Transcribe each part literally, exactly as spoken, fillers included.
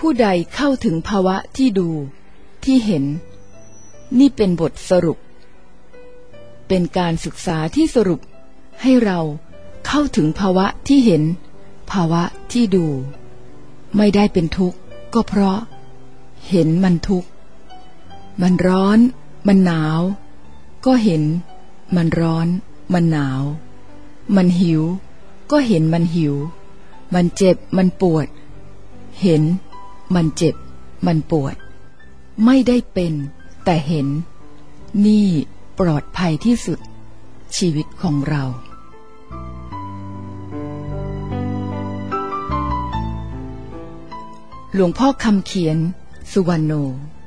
ผู้ใดเข้าถึงภาวะที่ดูที่เห็นนี่เป็นบทสรุปเป็นการศึกษาที่สรุปให้เราเข้าถึงภาวะที่เห็นภาวะที่ดูไม่ได้เป็นทุกข์ก็เพราะเห็นมันทุกข์มันร้อนมันหนาวก็เห็นมันร้อนมันหนาวมันหิวก็เห็นมันหิวมันเจ็บมันปวดเห็นมันเจ็บมันปวดไม่ได้เป็นแต่เห็นนี่ปลอดภัยที่สุดชีวิตของเราหลวงพ่อคำเขียนสุวรรณโน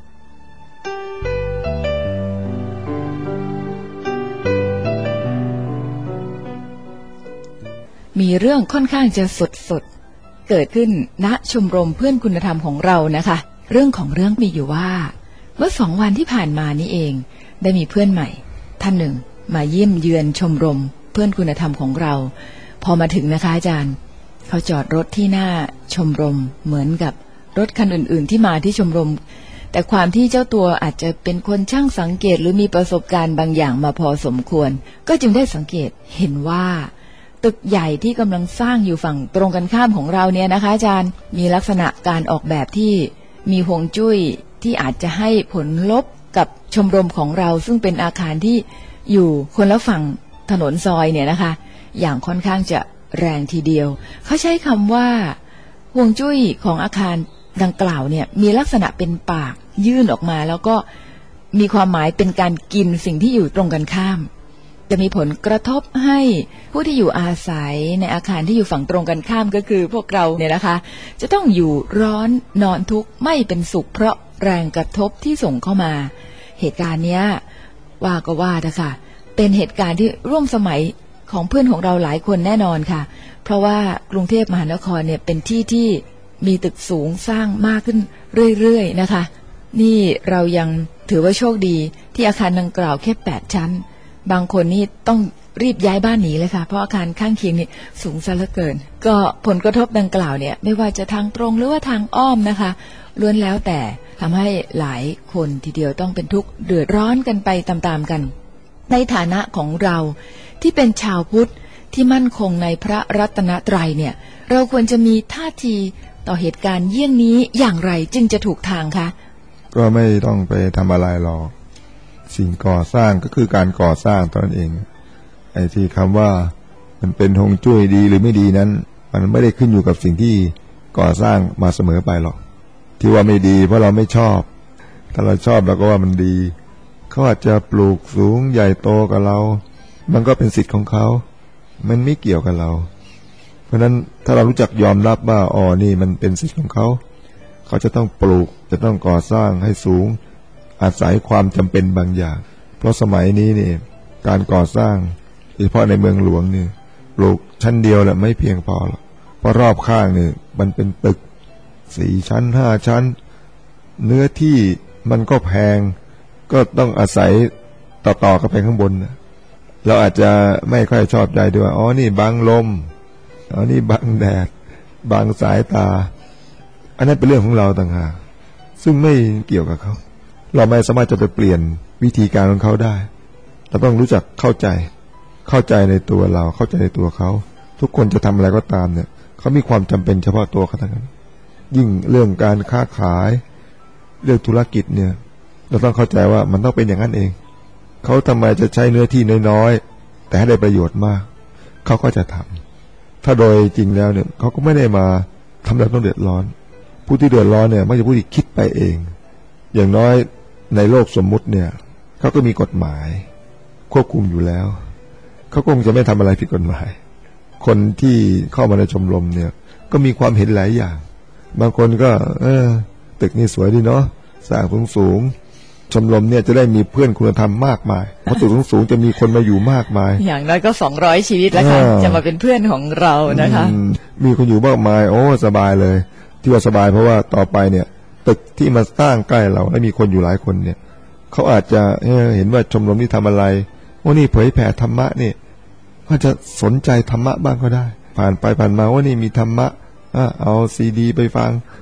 มีเรื่องค่อนข้างจะสดสดเกิดขึ้นณชมรมเพื่อนคุณธรรมของเรานะคะเรื่องของเรื่องมีอยู่ว่าเมื่อสองวันที่ผ่านมานี้เองได้มีเพื่อนใหม่ท่านหนึ่งมาเยี่ยมเยือนชมรมเพื่อนคุณธรรมของเราพอมาถึงนะคะอาจารย์เขาจอดรถที่หน้าชมรมเหมือนกับรถคันอื่นๆที่มาที่ชมรมแต่ความที่เจ้าตัวอาจจะเป็นคนช่างสังเกตหรือมีประสบการณ์บางอย่างมาพอสมควรก็จึงได้สังเกตเห็นว่าตึกใหญ่ที่กำลังสร้างอยู่ฝั่งตรงกันข้ามของเราเนี่ยนะคะอาจารย์มีลักษณะการออกแบบที่มีฮวงจุ้ยที่อาจจะให้ผลลบกับชมรมของเราซึ่งเป็นอาคารที่อยู่คนละฝั่งถนนซอยเนี่ยนะคะอย่างค่อนข้างจะแรงทีเดียวเขาใช้คำว่าฮวงจุ้ยของอาคารดังกล่าวเนี่ยมีลักษณะเป็นปากยื่นออกมาแล้วก็มีความหมายเป็นการกินสิ่งที่อยู่ตรงกันข้ามจะมีผลกระทบให้ผู้ที่อยู่อาศัยในอาคารที่อยู่ฝั่งตรงกันข้ามก็คือพวกเราเนี่ยนะคะจะต้องอยู่ร้อนนอนทุกข์ไม่เป็นสุขเพราะแรงกระทบที่ส่งเข้ามาเหตุการณ์เนี้ยว่าก็ว่านะคะเป็นเหตุการณ์ที่ร่วมสมัยของเพื่อนของเราหลายคนแน่นอนค่ะเพราะว่ากรุงเทพมหานครเนี่ยเป็นที่ที่มีตึกสูงสร้างมากขึ้นเรื่อยๆนะคะนี่เรายังถือว่าโชคดีที่อาคารดังกล่าวแค่แปดชั้นบางคนนี่ต้องรีบย้ายบ้านหนีเลยค่ะเพราะอาคารข้างเคียงนี่สูงซะเหลือเกินก็ผลกระทบดังกล่าวเนี่ยไม่ว่าจะทางตรงหรือว่าทางอ้อมนะคะล้วนแล้วแต่ทำให้หลายคนทีเดียวต้องเป็นทุกข์เดือดร้อนกันไปตามๆกันในฐานะของเราที่เป็นชาวพุทธที่มั่นคงในพระรัตนตรัยเนี่ยเราควรจะมีท่าทีต่อเหตุการณ์เยี่ยงนี้อย่างไรจึงจะถูกทางคะก็ไม่ต้องไปทำอะไรหรอกสิ่งก่อสร้างก็คือการก่อสร้างตนเองไอ้ที่คำว่ามันเป็นฮวงจุ้ยดีหรือไม่ดีนั้นมันไม่ได้ขึ้นอยู่กับสิ่งที่ก่อสร้างมาเสมอไปหรอกที่ว่าไม่ดีเพราะเราไม่ชอบถ้าเราชอบเราก็ว่ามันดีเขาอาจจะปลูกสูงใหญ่โตกับเรามันก็เป็นสิทธิ์ของเขามันไม่เกี่ยวกับเราเพราะนั้นถ้าเรารู้จักยอมรับว่าอ๋อนี่มันเป็นสิทธิ์ของเขาเขาจะต้องปลูกจะต้องก่อสร้างให้สูงอาศัยความจำเป็นบางอย่างเพราะสมัยนี้นี่การก่อสร้างโดยเฉพาะในเมืองหลวงนี่ปลูกชั้นเดียวแหละไม่เพียงพอหรอกเพราะรอบข้างนี่มันเป็นตึกสี่ชั้นห้าชั้นเนื้อที่มันก็แพงก็ต้องอาศัยต่อๆกันไปข้างบนนะเราอาจจะไม่ค่อยชอบใจด้วยอ๋อนี่บังลมอ๋อนี่บังแดดบังสายตาอันนั้นเป็นเรื่องของเราต่างหากซึ่งไม่เกี่ยวกับเขาเราไม่สามารถจะไปเปลี่ยนวิธีการของเขาได้เราต้องรู้จักเข้าใจเข้าใจในตัวเราเข้าใจในตัวเขาทุกคนจะทำอะไรก็ตามเนี่ยเขามีความจำเป็นเฉพาะตัวเขาทั้งนั้นยิ่งเรื่องการค้าขายเรื่องธุรกิจเนี่ยเราต้องเข้าใจว่ามันต้องเป็นอย่างนั้นเองเขาทำไมจะใช้เนื้อที่น้อยๆแต่ให้ได้ประโยชน์มากเขาก็จะทำถ้าโดยจริงแล้วเนี่ยเขาก็ไม่ได้มาทำแล้วต้องเดือดร้อนผู้ที่เดือดร้อนเนี่ยไม่ใช่ผู้ที่คิดไปเองอย่างน้อยในโลกสมมุติเนี่ยเขาก็มีกฎหมายควบคุมอยู่แล้วเขาคงจะไม่ทำอะไรผิดกฎหมายคนที่เข้ามาในชมรมเนี่ยก็มีความเห็นหลายอย่างบางคนก็เออตึกนี่สวยดีเนาะสร้างสูงๆชมรมเนี่ยจะได้มีเพื่อนคุณธรรมมากมายเพราะตึกสูงๆจะมีคนมาอยู่มากมายอย่างน้อยก็สองร้อยชีวิตแล้วค่ะจะมาเป็นเพื่อนของเรานะคะมีคนอยู่มากมายโอ้สบายเลยที่ว่าสบายเพราะว่าต่อไปเนี่ยตึกที่มาสร้างใกล้เราและมีคนอยู่หลายคนเนี่ยเขาอาจจะ เ, เห็นว่าชมรมที่ทำอะไรว่านี่เผยแผ่ธรรมะนี่ก็จะสนใจธรรมะบ้างก็ได้ผ่านไปผ่านมาว่านี่มีธรรมะเอาซีดีไปฟัง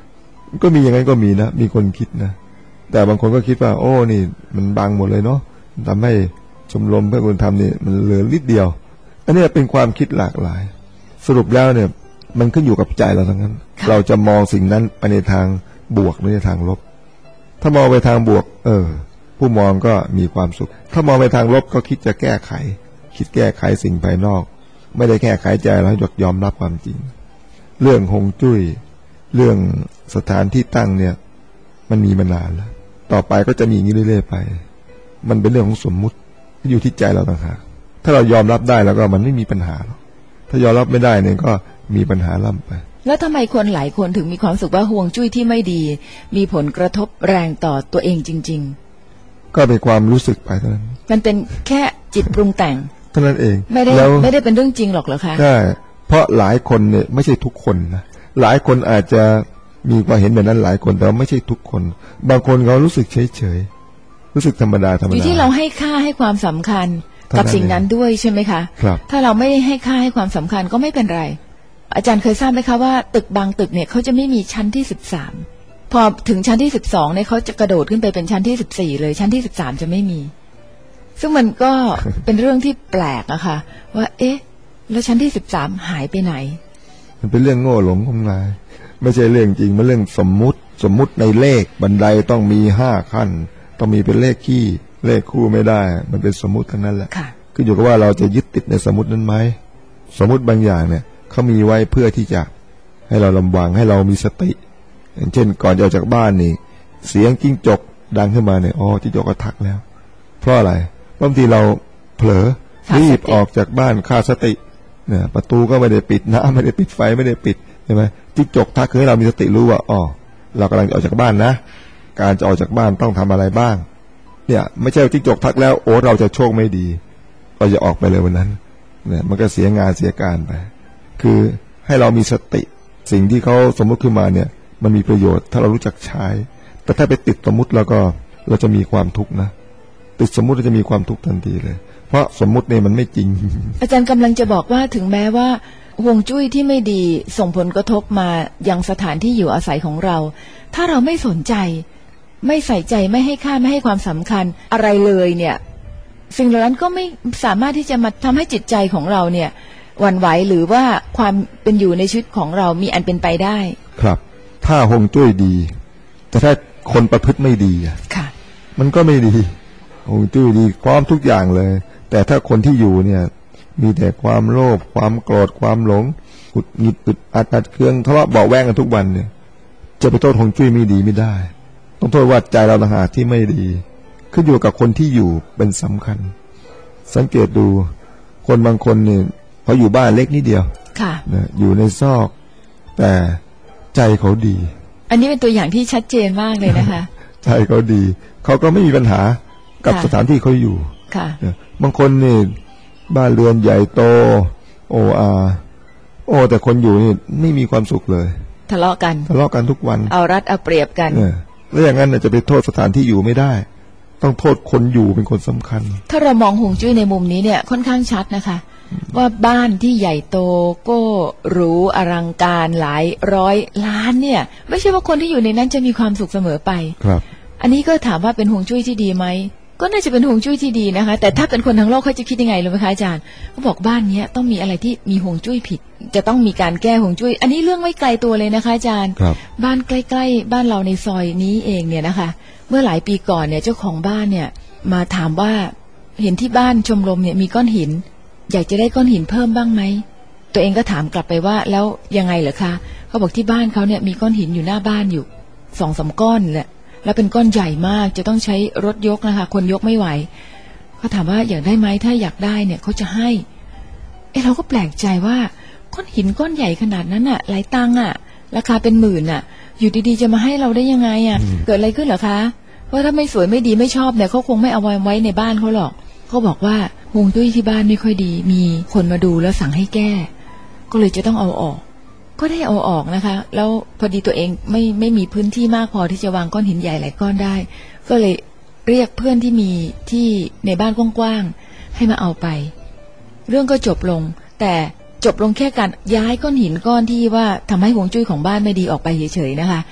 ก็มีอย่างนั้นก็มีนะมีคนคิดนะแต่บางคนก็คิดว่าโอ้นี่มันบังหมดเลยเนาะทำให้ชมรมเพื่อคุณธรรมนี่มันเหลือนิดเดียวอันนี้เป็นความคิดหลากหลายสรุปแล้วเนี่ยมันขึ้นอยู่กับใจเราทั้งนั้นเราจะมองสิ่งนั้นไปในทางบวกหรือในทางลบถ้ามองไปทางบวกเออผู้มองก็มีความสุขถ้ามองไปทางลบก็คิดจะแก้ไขคิดแก้ไขสิ่งภายนอกไม่ได้แก้ไขใจเราให้ยอมรับความจริงเรื่องฮวงจุ้ยเรื่องสถานที่ตั้งเนี่ยมันมีมานานแล้วต่อไปก็จะมีอย่างนี้เรื่อยๆไปมันเป็นเรื่องของสมมุติอยู่ที่ใจเราต่างหากถ้าเรายอมรับได้แล้วก็มันไม่มีปัญหาหรอกถ้ายอมรับไม่ได้เนี่ยก็มีปัญหาล่ำไปแล้วทำไมคนหลายคนถึงมีความสุขว่าฮวงจุ้ยที่ไม่ดีมีผลกระทบแรงต่อตัวเองจริงๆก็เป็นความรู้สึกไปเท่านั้นมันเป็นแค่จิตปรุงแต่งเท่านั้นเองไม่ได้ไม่ได้เป็นเรื่องจริงหรอกเหรอคะใช่เพราะหลายคนเนี่ยไม่ใช่ทุกคนนะหลายคนอาจจะมีความเห็นแบบนั้นหลายคนแต่ไม่ใช่ทุกคนบางคนเขารู้สึกเฉยๆรู้สึกธรรมดาธรรมดาอยู่ที่เราให้ค่าให้ความสำคัญกับสิ่งนั้นด้วยใช่ไหมคะครับถ้าเราไม่ให้ค่าให้ความสำคัญก็ไม่เป็นไรอาจารย์เคยทราบไหมคะว่าตึกบางตึกเนี่ยเขาจะไม่มีชั้นที่สิบสามพอถึงชั้นที่สิบสองเนี่ยเขาจะกระโดดขึ้นไปเป็นชั้นที่สิบสี่เลยชั้นที่สิบสามจะไม่มีซึ่งมันก็ เป็นเรื่องที่แปลกอะค่ะว่าเอ๊ะแล้วชั้นที่สิบสามหายไปไหนมันเป็นเรื่องโง่หลงงมงายไม่ใช่เรื่องจริงมันเรื่องสมมุติสมมุติในเลขบันไดต้องมีห้าขั้นต้องมีเป็นเลขคี่เลขคู่ไม่ได้มันเป็นสมมุติทั้งนั้นแหละขึ้นอยู่กับว่าเราจะยึดติดในสมมุตินั้นไหมสมมุติบางอย่างเนี่ยเขามีไว้เพื่อที่จะให้เราลำวังให้เรามีสติอย่างเช่นก่อนจะออกจากบ้านนี่เสียงจิ้งจกดังขึ้นมาเนี่ยอ๋อจิ้งจกก็ทักแล้วเพราะอะไรบางทีเราเผลอรีบออกจากบ้านขาดสติเนี่ยประตูก็ไม่ได้ปิดน้ำไม่ได้ปิดไฟไม่ได้ปิดใช่ไหมจิ้งจกทักคือให้เรามีสติรู้ว่าอ๋อเรากำลังจะออกจากบ้านนะการจะออกจากบ้านต้องทำอะไรบ้างเนี่ยไม่ใช่จิ้งจกทักแล้วโอ้เราจะโชคไม่ดีเราจะออกไปเลยวันนั้นเนี่ยมันก็เสียงานเสียการไปคือให้เรามีสติสิ่งที่เขาสมมติขึ้นมาเนี่ยมันมีประโยชน์ถ้าเรารู้จักใช้แต่ถ้าไปติดสมมุติแล้วก็เราจะมีความทุกข์นะติดสมมุติเราจะมีความทุกข์ทันทีเลยเพราะสมมุติเนี่ยมันไม่จริงอาจารย์กำลังจะบอกว่าถึงแม้ว่าฮวงจุ้ยที่ไม่ดีส่งผลกระทบมายังสถานที่อยู่อาศัยของเราถ้าเราไม่สนใจไม่ใส่ใจไม่ให้ค่าไม่ให้ความสำคัญอะไรเลยเนี่ยสิ่งเหล่านั้นก็ไม่สามารถที่จะมาทำให้จิตใจของเราเนี่ยหวั่นไหวหรือว่าความเป็นอยู่ในชีวิตของเรามีอันเป็นไปได้ครับถ้าฮวงจุ้ยดีแต่ถ้าคนประพฤติไม่ดีอ่ะค่ะมันก็ไม่ดีฮวงจุ้ยดีพร้อมทุกอย่างเลยแต่ถ้าคนที่อยู่เนี่ยมีแต่ความโลภความโกรธความหลงหุดหงิดอึดอัดอัดเคืองทะเลาะเบาแวงกันทุกวันเนี่ยจะไปโทษฮวงจุ้ยไม่ดีไม่ได้ต้องโทษว่าใจเราต่างหากที่ไม่ดีขึ้นอยู่กับคนที่อยู่เป็นสำคัญสังเกตดูคนบางคนเนี่ยเขาอยู่บ้านเล็กนิดเดียวค่ะนะอยู่ในซอกแต่ใจเขาดีอันนี้เป็นตัวอย่างที่ชัดเจนมากเลยนะคะใจเขาดีเขาก็ไม่มีปัญหากับสถานที่เขาอยู่ค่ะบางคนนี่บ้านเรือนใหญ่โตโออาโอ้แต่คนอยู่นี่ไม่มีความสุขเลยทะเลาะกันทะเลาะกันทุกวันเอารัดเอาเปรียบกันแล้วอย่างนั้นจะไปโทษสถานที่อยู่ไม่ได้ต้องโทษคนอยู่เป็นคนสำคัญถ้าเรามองฮวงจุ้ยในมุมนี้เนี่ยค่อนข้างชัดนะคะว่าบ้านที่ใหญ่โตก็หรูอลังการหลายร้อยล้านเนี่ยไม่ใช่ว่าคนที่อยู่ในนั้นจะมีความสุขเสมอไปครับอันนี้ก็ถามว่าเป็นฮวงจุ้ยที่ดีไหมก็น่าจะเป็นฮวงจุ้ยที่ดีนะคะแต่ถ้าเป็นคนทั้งโลกเขาจะคิดยังไงรู้ไหมคะอาจารย์เขาบอกบ้านนี้ต้องมีอะไรที่มีฮวงจุ้ยผิดจะต้องมีการแก้ฮวงจุ้ยอันนี้เรื่องไม่ไกลตัวเลยนะคะอาจารย์บ้านใกล้ๆบ้านเราในซอยนี้เองเนี่ยนะคะเมื่อหลายปีก่อนเนี่ยเจ้าของบ้านเนี่ยมาถามว่าเห็นที่บ้านชมรมเนี่ยมีก้อนหินอยากจะได้ก้อนหินเพิ่มบ้างไหมตัวเองก็ถามกลับไปว่าแล้วยังไงเหรอคะเขาบอกที่บ้านเขาเนี่ยมีก้อนหินอยู่หน้าบ้านอยู่สองสามก้อนแหละแล้วเป็นก้อนใหญ่มากจะต้องใช้รถยกนะคะคนยกไม่ไหวเขาถามว่าอยากได้ไหมถ้าอยากได้เนี่ยเขาจะให้เอ้เราก็แปลกใจว่าก้อนหินก้อนใหญ่ขนาดนั้นอ่ะหลายตังค์อ่ะราคาเป็นหมื่นอ่ะอยู่ดีๆจะมาให้เราได้ยังไงอ่ะเกิดอะไรขึ้นเหรอคะว่าถ้าไม่สวยไม่ดีไม่ชอบเนี่ยเขาคงไม่เอาไว้ในบ้านเขาหรอกเขาบอกว่าฮวงจุ้ยที่บ้านไม่ค่อยดีมีคนมาดูแล้วสั่งให้แก้ก็เลยจะต้องเอาออกก็ได้เอาออกนะคะแล้วพอดีตัวเองไม่ไม่มีพื้นที่มากพอที่จะวางก้อนหินใหญ่หลายก้อนได้ก็เลยเรียกเพื่อนที่มีที่ในบ้านกว้างๆให้มาเอาไปเรื่องก็จบลงแต่จบลงแค่การย้ายก้อนหินก้อนที่ว่าทำให้ฮวงจุ้ยของบ้านไม่ดีออกไปเฉยๆนะคะ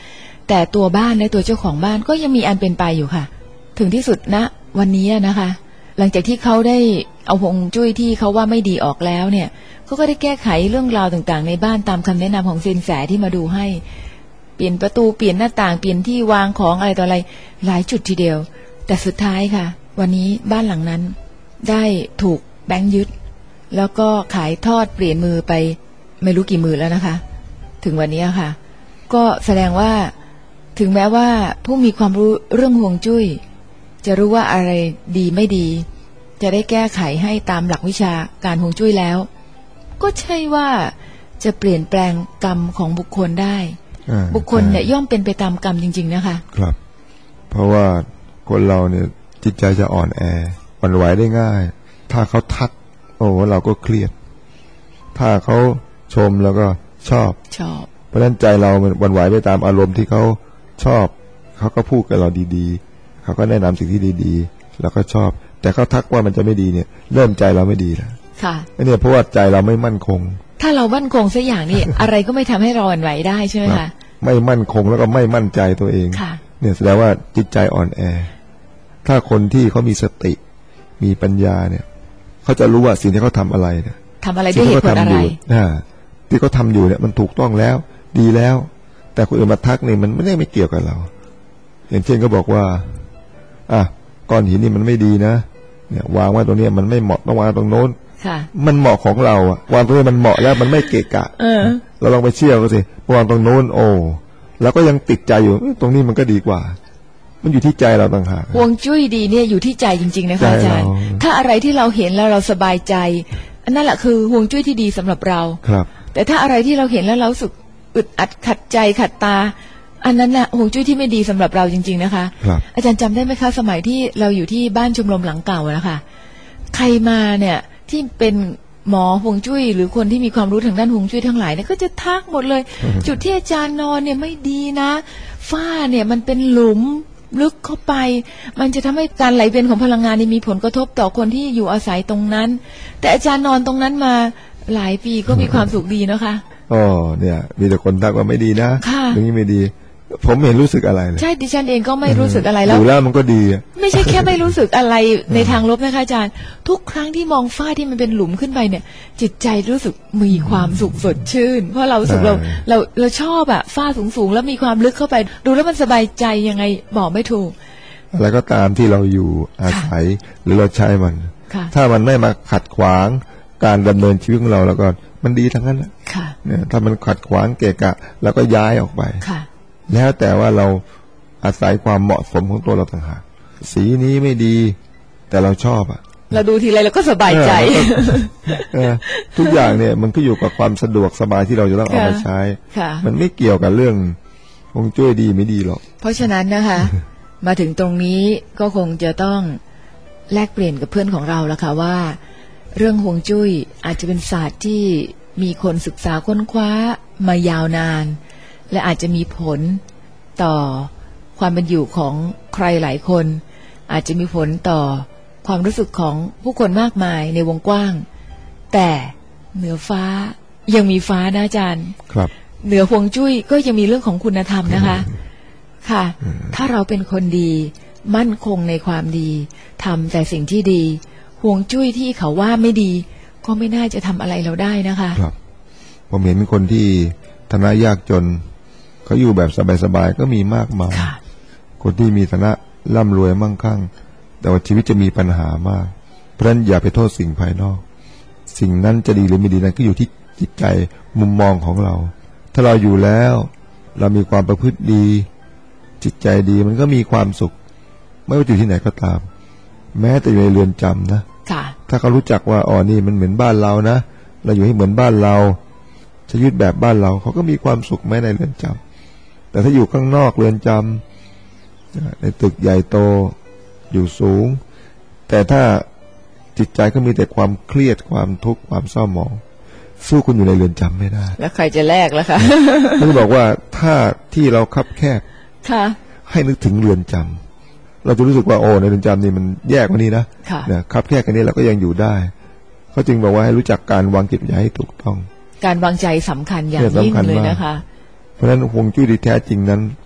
แต่ตัวบ้านและตัวเจ้าของบ้านก็ยังมีอันเป็นไปอยู่ค่ะถึงที่สุดณวันนี้นะคะหลังจากที่เขาได้เอาฮวงจุ้ยที่เขาว่าไม่ดีออกแล้วเนี่ยเขาก็ได้แก้ไขเรื่องราวต่างๆในบ้านตามคำแนะนำของซินแสที่มาดูให้เปลี่ยนประตูเปลี่ยนหน้าต่างเปลี่ยนที่วางของอะไรต่ออะไรหลายจุดทีเดียวแต่สุดท้ายค่ะวันนี้บ้านหลังนั้นได้ถูกแบงค์ยึดแล้วก็ขายทอดเปลี่ยนมือไปไม่รู้กี่มือแล้วนะคะถึงวันนี้ค่ะก็แสดงว่าถึงแม้ว่าผู้มีความรู้เรื่องฮวงจุ้ยจะรู้ว่าอะไรดีไม่ดีจะได้แก้ไขให้ตามหลักวิชาการฮวงจุ้ยแล้วก็ใช่ว่าจะเปลี่ยนแปลงกรรมของบุคคลได้บุคคลเนี่ยย่อมเป็นไปตามกรรมจริงๆนะคะครับเพราะว่าคนเราเนี่ยจิตใจจะอ่อนแอหวั่นไหวได้ง่ายถ้าเขาทักโอ้เราก็เครียดถ้าเขาชมแล้วก็ชอบชอบเพราะฉะนั้นใจเรามันหวั่นไหวไปตามอารมณ์ที่เขาชอบเขาก็พูดกับเราดีๆเขาก็แนะนำสิ่งที่ดีๆแล้วก็ชอบแต่เขาทักว่ามันจะไม่ดีเนี่ยเริ่มใจเราไม่ดีแล้วค่ะเนี่ยเพราะว่าใจเราไม่มั่นคงถ้าเรามั่นคงสักอย่างนี่ อะไรก็ไม่ทำให้เราหวั่นไหวได้ใช่ไหมคะไม่มั่นคงแล้วก็ไม่มั่นใจตัวเองเนี่ยแสดงว่าจิตใจอ่อนแอถ้าคนที่เขามีสติมีปัญญาเนี่ยเขาจะรู้ว่าสิ่งที่เขาทำอะไรเนี่ยทำอะไรด้วยเหตุผลอะไรที่เขาทำอยู่เนี่ยมันถูกต้องแล้วดีแล้วแต่คนอื่นมาทักเนี่ยมันไม่ได้ไม่เกี่ยวกับเราอย่างเช่นก็บอกว่าอ่ะก้อนหินนี่มันไม่ดีนะเนี่ยวางไว้ตรงนี้มันไม่เหมาะต้องวางตรงโน้นมันเหมาะของเราอะวางตรงนี้มันเหมาะแล้วมันไม่เกะกะเราลองไปเชื่อเขาสิวางตรงโน้นโอ้แล้วก็ยังติดใจอยู่ตรงนี้มันก็ดีกว่ามันอยู่ที่ใจเราต่างหากฮวงจุ้ยดีเนี่ยอยู่ที่ใจจริงๆนะคะอาจารย์ถ้าอะไรที่เราเห็นแล้วเราสบายใจอันนั่นแหละคือฮวงจุ้ยที่ดีสำหรับเราครับแต่ถ้าอะไรที่เราเห็นแล้วเราสึกอึดอัดขัดใจขัดตาอันนั้นน่ะฮวงจุ้ยที่ไม่ดีสำหรับเราจริงๆนะคะอาจารย์จำได้ไหมคะสมัยที่เราอยู่ที่บ้านชมรมหลังเก่านะคะใครมาเนี่ยที่เป็นหมอฮวงจุ้ยหรือคนที่มีความรู้ทางด้านฮวงจุ้ยทั้งหลายเนี่ยก็จะทักหมดเลย จุดที่อาจารย์นอนเนี่ยไม่ดีนะฝ้าเนี่ยมันเป็นหลุมลึกเข้าไปมันจะทำให้การไหลเวียนของพลังงานนี่มีผลกระทบต่อคนที่อยู่อาศัยตรงนั้นแต่อาจารย์นอนตรงนั้นมาหลายปีก็มีความสุขดีนะคะอ๋อเนี่ยมีแต่คนทักว่าไม่ดีนะตรงนี้ไม่ดีผมเห็นรู้สึกอะไรเลยใช่ดิฉันเองก็ไม่รู้สึกอะไรแล้วดูแล้วมันก็ดีไม่ใช่แค่ไม่รู้สึกอะไรในทางลบนะคะอาจารย์ทุกครั้งที่มองฝ้าที่มันเป็นหลุมขึ้นไปเนี่ยจิตใจรู้สึกมีความสุขสดชื่นเพราะเราสึกเราเราเราชอบอะฝ้าสูงๆแล้วมีความลึกเข้าไปดูแล้วมันสบายใจยังไงบอกไม่ถูกอะไรก็ตามที่เราอยู่อาศัยหรือเราใช้มันถ้ามันไม่มาขัดขวางการดำเนินชีวิตของเราแล้วก็มันดีทั้งนั้นแหละเนี่ยถ้ามันขัดขวางเกะกะแล้วก็ย้ายออกไปแล้วแต่ว่าเราอาศัยความเหมาะสมของตัวเราต่างหากสีนี้ไม่ดีแต่เราชอบอ่ะเราดูทีไรเราก็สบายใจทุกอย่างเนี่ยมันก็อยู่กับความสะดวกสบายที่เราจะต้องเอามาใช้มันไม่เกี่ยวกับเรื่องฮวงจุ้ยดีไม่ดีหรอกเพราะฉะนั้นนะคะมาถึงตรงนี้ก็คงจะต้องแลกเปลี่ยนกับเพื่อนของเราแล้วค่ะว่าเรื่องฮวงจุ้ยอาจจะเป็นศาสตร์ที่มีคนศึกษาค้นคว้ามายาวนานและอาจจะมีผลต่อความเป็นอยู่ของใครหลายคนอาจจะมีผลต่อความรู้สึกของผู้คนมากมายในวงกว้างแต่เหนือฟ้ายังมีฟ้านะอาจารย์ครับเหนือฮวงจุ้ยก็ยังมีเรื่องของคุณธรรมนะคะค่ะถ้าเราเป็นคนดีมั่นคงในความดีทำแต่สิ่งที่ดีฮวงจุ้ยที่เขาว่าไม่ดีก็ไม่น่าจะทำอะไรเราได้นะคะครับผมเห็นคนที่ฐานะยากจนเขาอยู่แบบสบายๆก็มีมากมายคนที่มีฐานะร่ำรวยมั่งคั่งแต่ว่าชีวิตจะมีปัญหามากเพราะฉะนั้นอย่าไปโทษสิ่งภายนอกสิ่งนั้นจะดีหรือไม่ดีนั้นก็อยู่ที่จิตใจมุมมองของเราถ้าเราอยู่แล้วเรามีความประพฤติดีจิตใจดีมันก็มีความสุขไม่ว่าอยู่ที่ไหนก็ตามแม้แต่อยู่ในเรือนจำนะถ้าเขารู้จักว่าอ๋อนี่มันเหมือนบ้านเรานะเราอยู่ให้เหมือนบ้านเราชีวิตแบบบ้านเราเขาก็มีความสุขแม้ในเรือนจำแต่ถ้าอยู่ข้างนอกเรือนจำในตึกใหญ่โตอยู่สูงแต่ถ้าจิตใจก็มีแต่ความเครียดความทุกข์ความเศร้าหมองสู้คุณอยู่ในเรือนจำไม่ได้แล้วใครจะแลกล่ะคะต้องบอกว่าถ้าที่เราคับแคบให้นึกถึงเรือนจำเราจะรู้สึกว่าโอ้ในเรือนจำนี่มันแย่กว่านี้นะเนี่ยคับแคบกันนี้เราก็ยังอยู่ได้เขาจึงบอกว่าให้รู้จักการวางจิตใจให้ถูกต้องการวางใจสำคัญอย่างยิ่งเลยนะคะเพราะฉะนั้นฮวงจุ้ยที่แท้จริงนั้น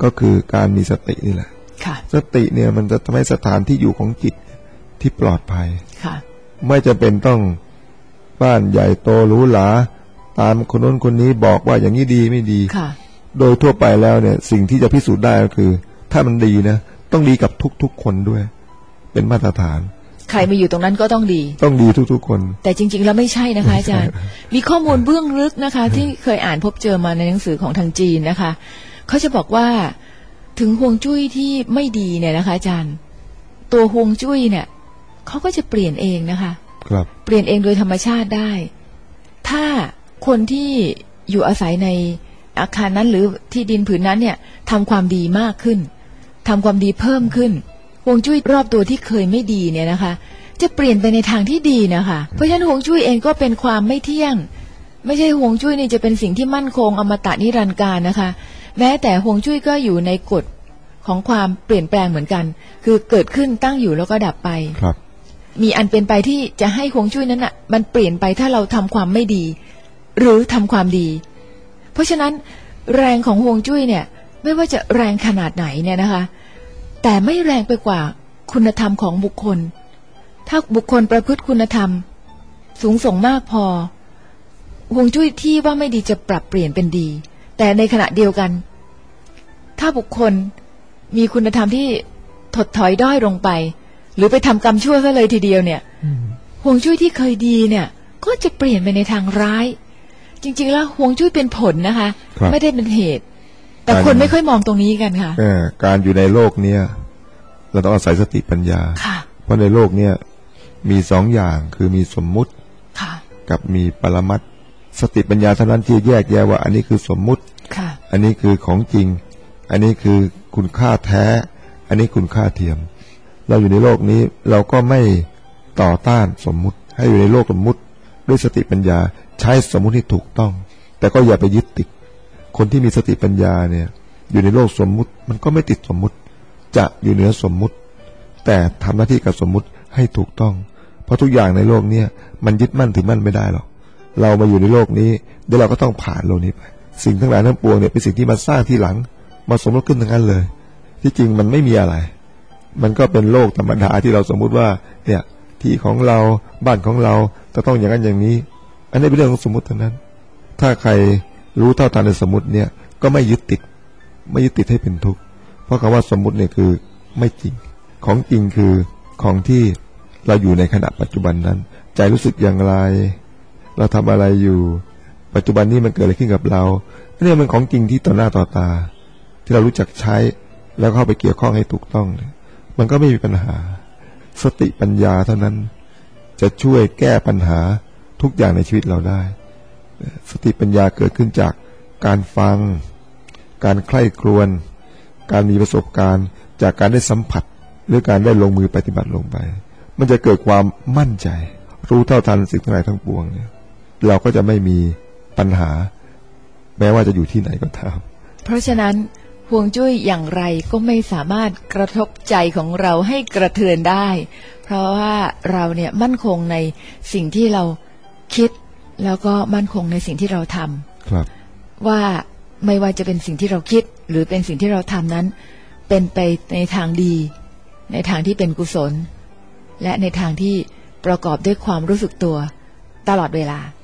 ก็คือการมีสตินี่แหละสติเนี่ยมันจะทำให้สถานที่อยู่ของจิตที่ปลอดภัยไม่จำเป็นต้องบ้านใหญ่โตหรูหราตามคนโน้นคนนี้บอกว่าอย่างนี้ดีไม่ดีโดยทั่วไปแล้วเนี่ยสิ่งที่จะพิสูจน์ได้ก็คือถ้ามันดีนะต้องดีกับทุกๆคนด้วยเป็นมาตรฐานใครมาอยู่ตรงนั้นก็ต้องดีต้องดีทุกๆคนแต่จริงๆแล้วไม่ใช่นะคะอาจารย์มีข้อมูลเบื้องลึกนะคะที่เคยอ่านพบเจอมาในหนังสือของทางจีนนะคะเขาจะบอกว่าถึงฮวงจุ้ยที่ไม่ดีเนี่ยนะคะอาจารย์ตัวฮวงจุ้ยเนี่ยเขาก็จะเปลี่ยนเองนะคะครับเปลี่ยนเองโดยธรรมชาติได้ถ้าคนที่อยู่อาศัยในอาคารนั้นหรือที่ดินผืนนั้นเนี่ยทำความดีมากขึ้นทำความดีเพิ่มขึ้นฮวงจุ้ยรอบตัวที่เคยไม่ดีเนี่ยนะคะจะเปลี่ยนไปในทางที่ดีนะคะเพราะฉะนั้นฮวงจุ้ยเองก็เป็นความไม่เที่ยงไม่ใช่ฮวงจุ้ยนี่จะเป็นสิ่งที่มั่นคงอมตะนิรันดร์กาลนะคะแม้แต่ฮวงจุ้ยก็อยู่ในกฎของความเปลี่ยนแปลงเหมือนกันคือเกิดขึ้นตั้งอยู่แล้วก็ดับไปครับมีอันเป็นไปที่จะให้ฮวงจุ้ยนั้นอ่ะมันเปลี่ยนไปถ้าเราทำความไม่ดีหรือทำความดีเพราะฉะนั้นแรงของฮวงจุ้ยเนี่ยไม่ว่าจะแรงขนาดไหนเนี่ยนะคะแต่ไม่แรงไปกว่าคุณธรรมของบุคคลถ้าบุคคลประพฤติคุณธรรมสูงส่งมากพอฮวงจุ้ยที่ว่าไม่ดีจะปรับเปลี่ยนเป็นดีแต่ในขณะเดียวกันถ้าบุคคลมีคุณธรรมที่ถดถอยด้อยลงไปหรือไปทำกรรมชั่วซะเลยทีเดียวเนี่ยฮวงจุ้ยที่เคยดีเนี่ยก็จะเปลี่ยนไปในทางร้ายจริงๆแล้วฮวงจุ้ยเป็นผลนะคะไม่ได้เป็นเหตุแต่คนไม่ค่อยมองตรงนี้กันค่ะการอยู่ในโลกเนี้ยเราต้องอาศัยสติปัญญาเพราะในโลกเนี้ยมีสองอย่างคือมีสมมุติกับมีปรมัตถ์สติปัญญาเท่านั้นที่แยกแยะว่าอันนี้คือสมมุติอันนี้คือของจริงอันนี้คือคุณค่าแท้อันนี้คุณค่าเทียมเราอยู่ในโลกนี้เราก็ไม่ต่อต้านสมมุติให้อยู่ในโลกสมมุติด้วยสติปัญญาใช้สมมุติที่ถูกต้องแต่ก็อย่าไปยึดติดคนที่มีสติปัญญาเนี่ยอยู่ในโลกสมมุติมันก็ไม่ติดสมมุติจะอยู่เหนือสมมุติแต่ทำหน้าที่กับสมมุติให้ถูกต้องเพราะทุกอย่างในโลกนี้มันยึดมั่นถือมั่นไม่ได้หรอกเรามาอยู่ในโลกนี้เดี๋ยวเราก็ต้องผ่านโลกนี้ไปสิ่งทั้งหลายทั้งปวงเนี่ยเป็นสิ่งที่มาสร้างที่หลังมาสมมติขึ้นทั้งนั้นเลยที่จริงมันไม่มีอะไรมันก็เป็นโลกธรรมดาที่เราสมมุติว่าเนี่ยที่ของเราบ้านของเราจะต้องอย่างนั้นอย่างนี้อันนี้เป็นเรื่องของสมมุติเท่านั้นถ้าใครรู้เท่าทันในสมมุติเนี่ยก็ไม่ยึดติดไม่ยึดติดให้เป็นทุกข์เพราะคำว่าสมมุติเนี่ยคือไม่จริงของจริงคือของที่เราอยู่ในขณะปัจจุบันนั้นใจรู้สึกอย่างไรเราทำอะไรอยู่ปัจจุบันนี้มันเกิดอะไรขึ้นกับเราเนี่ยมันของจริงที่ต่อหน้าต่อตาที่เรารู้จักใช้แล้วเข้าไปเกี่ยวข้องให้ถูกต้องมันก็ไม่มีปัญหาสติปัญญาเท่านั้นจะช่วยแก้ปัญหาทุกอย่างในชีวิตเราได้สติปัญญาเกิดขึ้นจากการฟังการใคร่ครวญการมีประสบการณ์จากการได้สัมผัสหรือการได้ลงมือปฏิบัติลงไปมันจะเกิดความมั่นใจรู้เท่าทันสิ่งทั้งหลายทั้งปวงเนี่ยเราก็จะไม่มีปัญหาแม้ว่าจะอยู่ที่ไหนก็ตามเพราะฉะนั้นฮวงจุ้ยอย่างไรก็ไม่สามารถกระทบใจของเราให้กระเทือนได้เพราะว่าเราเนี่ยมั่นคงในสิ่งที่เราคิดแล้วก็มั่นคงในสิ่งที่เราทำครับว่าไม่ว่าจะเป็นสิ่งที่เราคิดหรือเป็นสิ่งที่เราทำนั้นเป็นไปในทางดีในทางที่เป็นกุศลและในทางที่ประกอบด้วยความรู้สึกตัวตลอดเวลา